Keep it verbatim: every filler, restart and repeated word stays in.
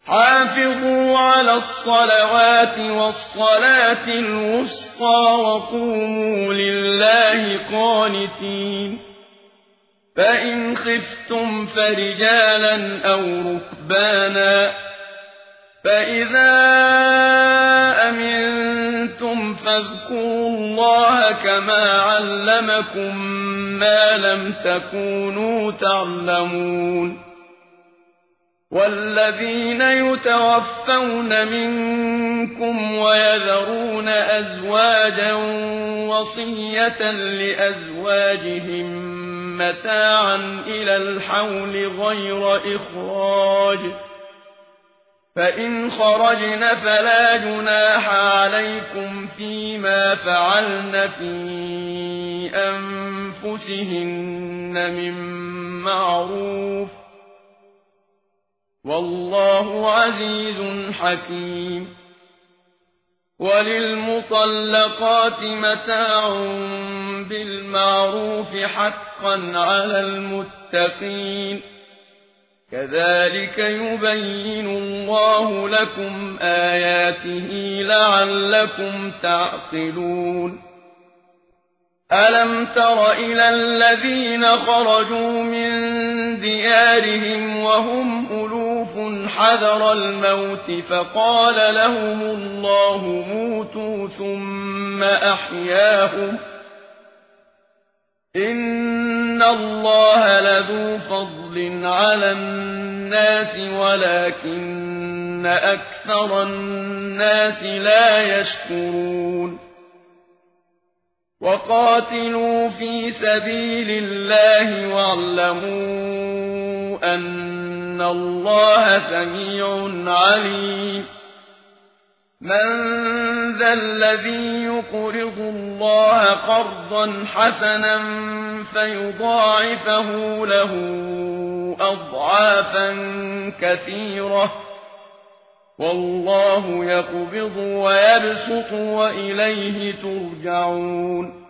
حافظوا على الصلوات والصلاة الوسطى وقوموا لله قانتين فإن خفتم فرجالا أو ركبانا فإذا أمنتم فاذكروا الله كما علمكم ما لم تكونوا تعلمون والذين يتوفون منكم ويذرون أزواجا وصية لأزواجهم متاعا إلى الحول غير إخراج فإن خرجن فلا جناح عليكم فيما فعلن في أنفسهن من معروف والله عزيز حكيم وللمطلقات متاع بالمعروف حقا على المتقين كذلك يبين الله لكم آياته لعلكم تعقلون ألم تر إلى الذين خرجوا من ديارهم وهم ألوف حذر الموت فقال لهم الله موتوا ثم أحياهم إن الله لذو فضل على الناس ولكن أكثر الناس لا يشكرون وقاتلوا في سبيل الله واعلموا أن الله سميع عليم من ذا الذي يقرض الله قرضا حسنا فيضاعفه له أضعافا كثيرة والله يقبض ويبسط وإليه ترجعون